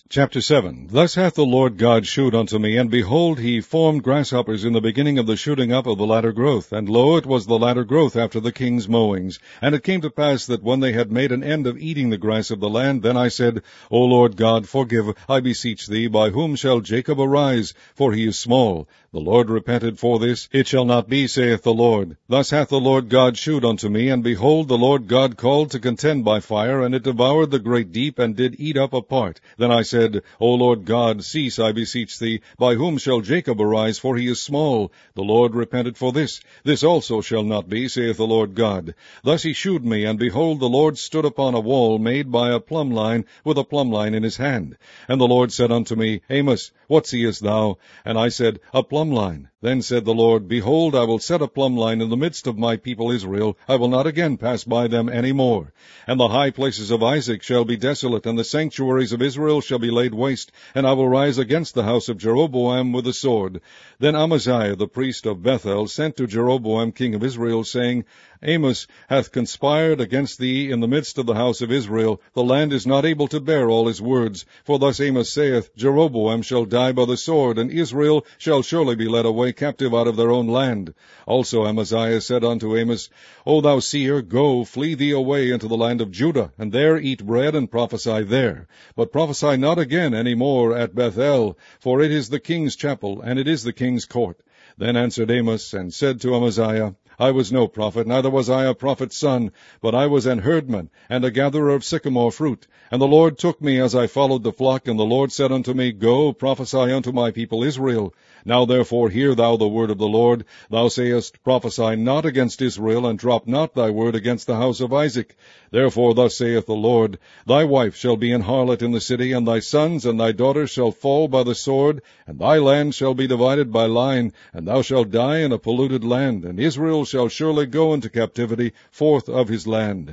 Chapter 7. Thus hath the Lord God shewed unto me, and behold, he formed grasshoppers in the beginning of the shooting up of the latter growth. And lo, it was the latter growth after the king's mowings. And it came to pass that when they had made an end of eating the grass of the land, then I said, O Lord God, forgive, I beseech thee, by whom shall Jacob arise? For he is small. The Lord repented for this. It shall not be, saith the Lord. Thus hath the Lord God shewed unto me, and behold, the Lord God called to contend by fire, and it devoured the great deep, and did eat up a part. Then I said, O Lord God, cease, I beseech thee, by whom shall Jacob arise? For he is small. The Lord repented for this. This also shall not be, saith the Lord God. Thus he shewed me, and behold, the Lord stood upon a wall made by a plumb line, with a plumb line in his hand. And the Lord said unto me, Amos, what seest thou? And I said, A plumb line. Then said the Lord, Behold, I will set a plumb line in the midst of my people Israel. I will not again pass by them any more. And the high places of Isaac shall be desolate, and the sanctuaries of Israel shall be laid waste, and I will rise against the house of Jeroboam with the sword. Then Amaziah the priest of Bethel sent to Jeroboam king of Israel, saying, Amos hath conspired against thee in the midst of the house of Israel. The land is not able to bear all his words. For thus Amos saith, Jeroboam shall die by the sword, and Israel shall surely be led away captive out of their own land. Also Amaziah said unto Amos, O thou seer, go, flee thee away into the land of Judah, and there eat bread and prophesy there. But prophesy not again any more at Bethel, for it is the king's chapel, and it is the king's court. Then answered Amos, and said to Amaziah, I was no prophet, neither was I a prophet's son, but I was an herdman, and a gatherer of sycamore fruit. And the Lord took me as I followed the flock, and the Lord said unto me, Go, prophesy unto my people Israel. Now therefore hear thou the word of the Lord. Thou sayest, Prophesy not against Israel, and drop not thy word against the house of Isaac. Therefore thus saith the Lord, Thy wife shall be an harlot in the city, and thy sons and thy daughters shall fall by the sword, and thy land shall be divided by line, and thou shalt die in a polluted land, and Israel shall surely go into captivity forth of his land.